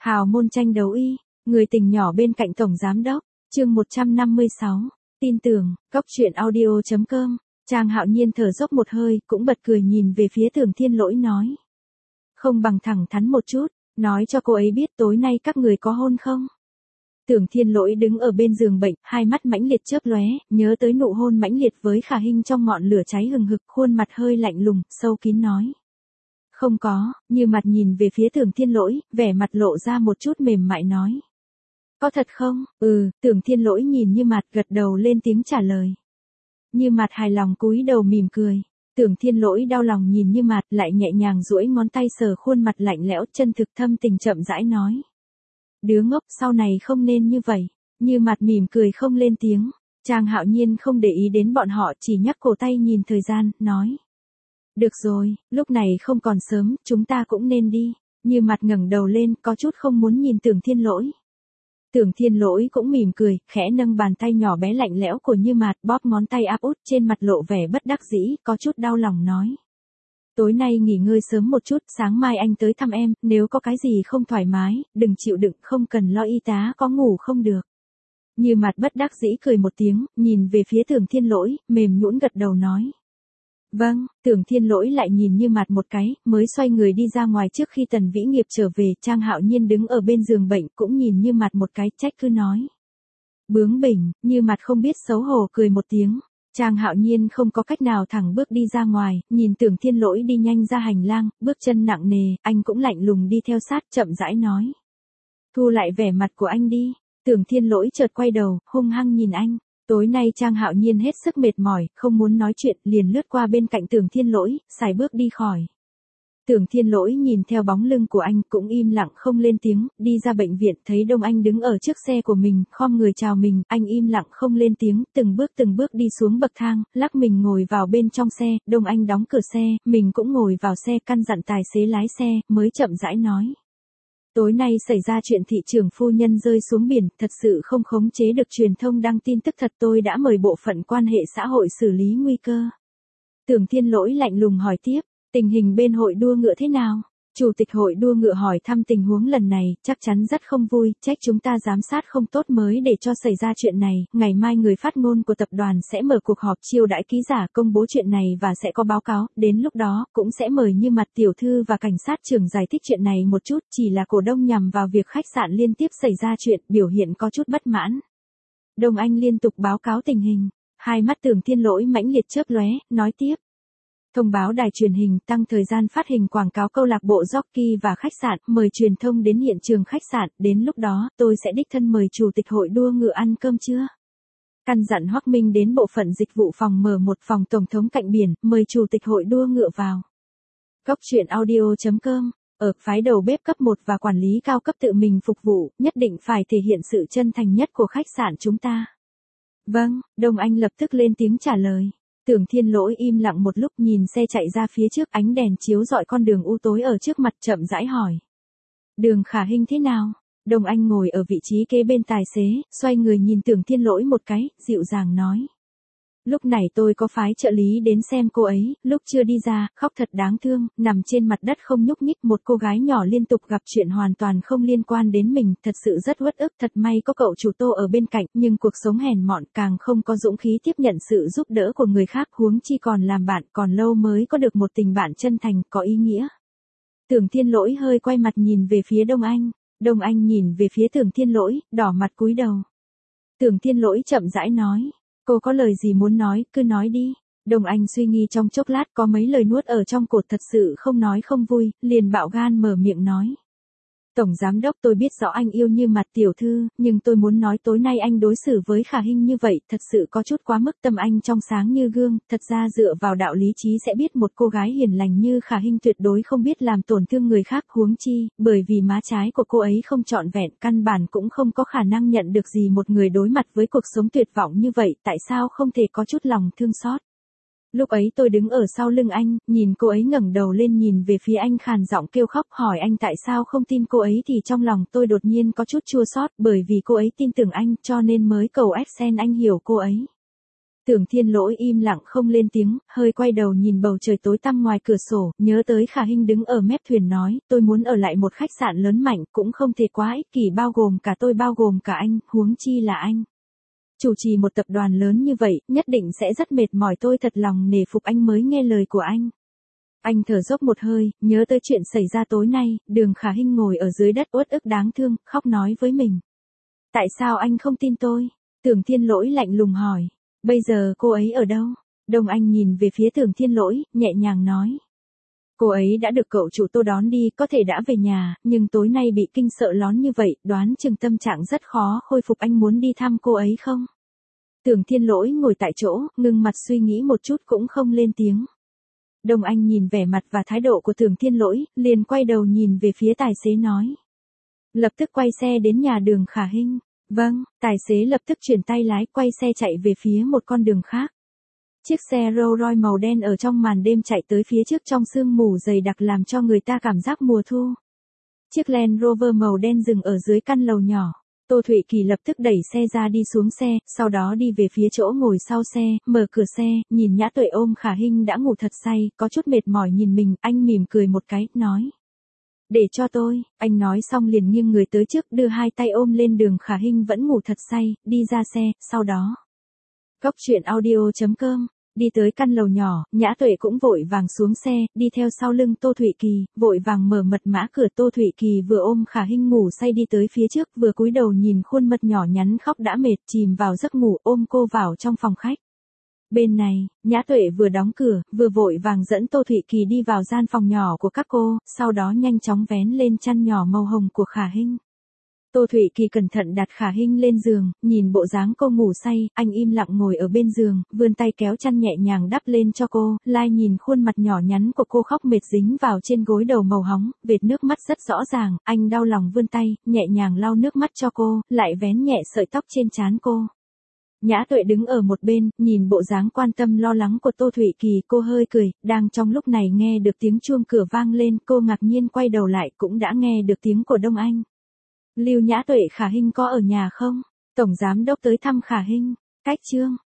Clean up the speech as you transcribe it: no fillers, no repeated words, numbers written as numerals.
Hào môn tranh đấu y, người tình nhỏ bên cạnh tổng giám đốc, chương 156, tin tưởng, góc truyện audio.com, Trang Hạo Nhiên thở dốc một hơi, cũng bật cười nhìn về phía Tưởng Thiên Lỗi nói. Không bằng thẳng thắn một chút, nói cho cô ấy biết tối nay các người có hôn không? Tưởng Thiên Lỗi đứng ở bên giường bệnh, hai mắt mãnh liệt chớp lóe, nhớ tới nụ hôn mãnh liệt với Khả Hinh trong ngọn lửa cháy hừng hực, khuôn mặt hơi lạnh lùng, sâu kín nói. Không có, Như Mặt nhìn về phía Tưởng Thiên Lỗi, vẻ mặt lộ ra một chút mềm mại nói. Có thật không? Tưởng Thiên Lỗi nhìn Như Mặt gật đầu lên tiếng trả lời. Như Mặt hài lòng cúi đầu mỉm cười. Tưởng Thiên Lỗi đau lòng nhìn Như Mặt lại nhẹ nhàng duỗi ngón tay sờ khuôn mặt lạnh lẽo chân thực thâm tình chậm rãi nói. Đứa ngốc sau này không nên như vậy. Như Mặt mỉm cười không lên tiếng. Trang Hạo Nhiên không để ý đến bọn họ chỉ nhắc cổ tay nhìn thời gian, nói. Được rồi, lúc này không còn sớm, chúng ta cũng nên đi. Như Mặt ngẩng đầu lên, có chút không muốn nhìn Tưởng Thiên Lỗi. Tưởng Thiên Lỗi cũng mỉm cười, khẽ nâng bàn tay nhỏ bé lạnh lẽo của Như Mặt, bóp ngón tay áp út trên mặt lộ vẻ bất đắc dĩ, có chút đau lòng nói. Tối nay nghỉ ngơi sớm một chút, sáng mai anh tới thăm em, nếu có cái gì không thoải mái, đừng chịu đựng, không cần lo y tá có ngủ không được. Như Mặt bất đắc dĩ cười một tiếng, nhìn về phía Tưởng Thiên Lỗi, mềm nhũn gật đầu nói. Vâng, Tưởng Thiên Lỗi lại nhìn Như Mặt một cái, mới xoay người đi ra ngoài trước khi Tần Vĩ Nghiệp trở về, Trang Hạo Nhiên đứng ở bên giường bệnh cũng nhìn Như Mặt một cái, trách cứ nói. Bướng bỉnh, Như Mặt không biết xấu hổ cười một tiếng. Trang Hạo Nhiên không có cách nào thẳng bước đi ra ngoài, nhìn Tưởng Thiên Lỗi đi nhanh ra hành lang, bước chân nặng nề, anh cũng lạnh lùng đi theo sát, chậm rãi nói. Thu lại vẻ mặt của anh đi. Tưởng Thiên Lỗi chợt quay đầu, hung hăng nhìn anh. Tối nay Trang Hạo Nhiên hết sức mệt mỏi, không muốn nói chuyện, liền lướt qua bên cạnh Tưởng Thiên Lỗi, sải bước đi khỏi. Tưởng Thiên Lỗi nhìn theo bóng lưng của anh cũng im lặng không lên tiếng, đi ra bệnh viện thấy Đông Anh đứng ở trước xe của mình, khom người chào mình, anh im lặng không lên tiếng, từng bước đi xuống bậc thang, lắc mình ngồi vào bên trong xe, Đông Anh đóng cửa xe, mình cũng ngồi vào xe căn dặn tài xế lái xe, mới chậm rãi nói. Tối nay xảy ra chuyện thị trưởng phu nhân rơi xuống biển, thật sự không khống chế được truyền thông đăng tin tức thật, tôi đã mời bộ phận quan hệ xã hội xử lý nguy cơ. Tưởng Thiên Lỗi lạnh lùng hỏi tiếp, tình hình bên hội đua ngựa thế nào? Chủ tịch hội đua ngựa hỏi thăm tình huống lần này, chắc chắn rất không vui, trách chúng ta giám sát không tốt mới để cho xảy ra chuyện này, ngày mai người phát ngôn của tập đoàn sẽ mở cuộc họp chiêu đãi ký giả công bố chuyện này và sẽ có báo cáo, đến lúc đó, cũng sẽ mời Như Mặt tiểu thư và cảnh sát trưởng giải thích chuyện này một chút, chỉ là cổ đông nhằm vào việc khách sạn liên tiếp xảy ra chuyện, biểu hiện có chút bất mãn. Đông Anh liên tục báo cáo tình hình, hai mắt Tưởng Thiên Lỗi mãnh liệt chớp lóe, nói tiếp. Thông báo đài truyền hình tăng thời gian phát hình quảng cáo câu lạc bộ jockey và khách sạn, mời truyền thông đến hiện trường khách sạn, đến lúc đó, tôi sẽ đích thân mời chủ tịch hội đua ngựa ăn cơm trưa. Căn dặn Hoắc Minh đến bộ phận dịch vụ phòng mở một phòng tổng thống cạnh biển, mời chủ tịch hội đua ngựa vào. Góc truyện audio.com, ở phái đầu bếp cấp 1 và quản lý cao cấp tự mình phục vụ, nhất định phải thể hiện sự chân thành nhất của khách sạn chúng ta. Vâng, Đông Anh lập tức lên tiếng trả lời. Tưởng Thiên Lỗi im lặng một lúc nhìn xe chạy ra phía trước, ánh đèn chiếu rọi con đường u tối ở trước mặt, chậm rãi hỏi. Đường Khả Hinh thế nào? Đông Anh ngồi ở vị trí kế bên tài xế, xoay người nhìn Tưởng Thiên Lỗi một cái, dịu dàng nói. Lúc này tôi có phái trợ lý đến xem cô ấy, lúc chưa đi ra, khóc thật đáng thương, nằm trên mặt đất không nhúc nhích, một cô gái nhỏ liên tục gặp chuyện hoàn toàn không liên quan đến mình, thật sự rất uất ức, thật may có cậu chủ Tô ở bên cạnh, nhưng cuộc sống hèn mọn càng không có dũng khí tiếp nhận sự giúp đỡ của người khác, huống chi còn làm bạn, còn lâu mới có được một tình bạn chân thành, có ý nghĩa. Tưởng Thiên Lỗi hơi quay mặt nhìn về phía Đông Anh, Đông Anh nhìn về phía Tưởng Thiên Lỗi, đỏ mặt cúi đầu. Tưởng Thiên Lỗi chậm rãi nói. Cô có lời gì muốn nói, cứ nói đi. Đông Anh suy nghĩ trong chốc lát có mấy lời nuốt ở trong cột thật sự không nói không vui, liền bạo gan mở miệng nói. Tổng giám đốc tôi biết rõ anh yêu Như Mặt tiểu thư, nhưng tôi muốn nói tối nay anh đối xử với Khả Hinh như vậy, thật sự có chút quá mức, tâm anh trong sáng như gương, thật ra dựa vào đạo lý trí sẽ biết một cô gái hiền lành như Khả Hinh tuyệt đối không biết làm tổn thương người khác, huống chi, bởi vì má trái của cô ấy không trọn vẹn, căn bản cũng không có khả năng nhận được gì một người đối mặt với cuộc sống tuyệt vọng như vậy, tại sao không thể có chút lòng thương xót. Lúc ấy tôi đứng ở sau lưng anh, nhìn cô ấy ngẩng đầu lên nhìn về phía anh khàn giọng kêu khóc hỏi anh tại sao không tin cô ấy thì trong lòng tôi đột nhiên có chút chua xót bởi vì cô ấy tin tưởng anh cho nên mới cầu Excel anh hiểu cô ấy. Tưởng Thiên Lỗi im lặng không lên tiếng, hơi quay đầu nhìn bầu trời tối tăm ngoài cửa sổ, nhớ tới Khả Hinh đứng ở mép thuyền nói, tôi muốn ở lại một khách sạn lớn mạnh, cũng không thể quá ích kỷ, bao gồm cả tôi, bao gồm cả anh, huống chi là anh. Chủ trì một tập đoàn lớn như vậy, nhất định sẽ rất mệt mỏi, tôi thật lòng nể phục anh mới nghe lời của anh. Anh thở dốc một hơi, nhớ tới chuyện xảy ra tối nay, Đường Khả Hinh ngồi ở dưới đất uất ức đáng thương, khóc nói với mình. Tại sao anh không tin tôi? Tưởng Thiên Lỗi lạnh lùng hỏi. Bây giờ cô ấy ở đâu? Đông Anh nhìn về phía Tưởng Thiên Lỗi, nhẹ nhàng nói. Cô ấy đã được cậu chủ Tô đón đi, có thể đã về nhà, nhưng tối nay bị kinh sợ lón như vậy, đoán chừng tâm trạng rất khó khôi phục, anh muốn đi thăm cô ấy không? Tưởng Thiên Lỗi ngồi tại chỗ, ngưng mặt suy nghĩ một chút cũng không lên tiếng. Đông Anh nhìn vẻ mặt và thái độ của Tưởng Thiên Lỗi, liền quay đầu nhìn về phía tài xế nói. Lập tức quay xe đến nhà Đường Khả Hinh. Vâng, tài xế lập tức chuyển tay lái, quay xe chạy về phía một con đường khác. Chiếc xe Rolls Royce màu đen ở trong màn đêm chạy tới phía trước trong sương mù dày đặc làm cho người ta cảm giác mùa thu. Chiếc Land Rover màu đen dừng ở dưới căn lầu nhỏ. Tô Thụy Kỳ lập tức đẩy xe ra đi xuống xe, sau đó đi về phía chỗ ngồi sau xe, mở cửa xe, nhìn Nhã Tuệ ôm Khả Hinh đã ngủ thật say, có chút mệt mỏi nhìn mình, anh mỉm cười một cái, nói. Để cho tôi, anh nói xong liền nghiêng người tới trước, đưa hai tay ôm lên Đường Khả Hinh vẫn ngủ thật say, đi ra xe, sau đó. Góc truyện audio.com, đi tới căn lầu nhỏ, Nhã Tuệ cũng vội vàng xuống xe, đi theo sau lưng Tô Thụy Kỳ, vội vàng mở mật mã cửa. Tô Thụy Kỳ vừa ôm Khả Hinh ngủ say đi tới phía trước, vừa cúi đầu nhìn khuôn mặt nhỏ nhắn khóc đã mệt, chìm vào giấc ngủ, ôm cô vào trong phòng khách. Bên này, Nhã Tuệ vừa đóng cửa, vừa vội vàng dẫn Tô Thụy Kỳ đi vào gian phòng nhỏ của các cô, sau đó nhanh chóng vén lên chăn nhỏ màu hồng của Khả Hinh. Tô Thụy Kỳ cẩn thận đặt Khả Hinh lên giường, nhìn bộ dáng cô ngủ say, anh im lặng ngồi ở bên giường, vươn tay kéo chăn nhẹ nhàng đắp lên cho cô, lai nhìn khuôn mặt nhỏ nhắn của cô khóc mệt dính vào trên gối đầu màu hóng, vệt nước mắt rất rõ ràng, anh đau lòng vươn tay, nhẹ nhàng lau nước mắt cho cô, lại vén nhẹ sợi tóc trên trán cô. Nhã Tuệ đứng ở một bên, nhìn bộ dáng quan tâm lo lắng của Tô Thụy Kỳ, cô hơi cười, đang trong lúc này nghe được tiếng chuông cửa vang lên, cô ngạc nhiên quay đầu lại cũng đã nghe được tiếng của Đông Anh. Lưu Nhã Tuệ, Khả Hinh có ở nhà không? Tổng giám đốc tới thăm Khả Hinh. Cách chương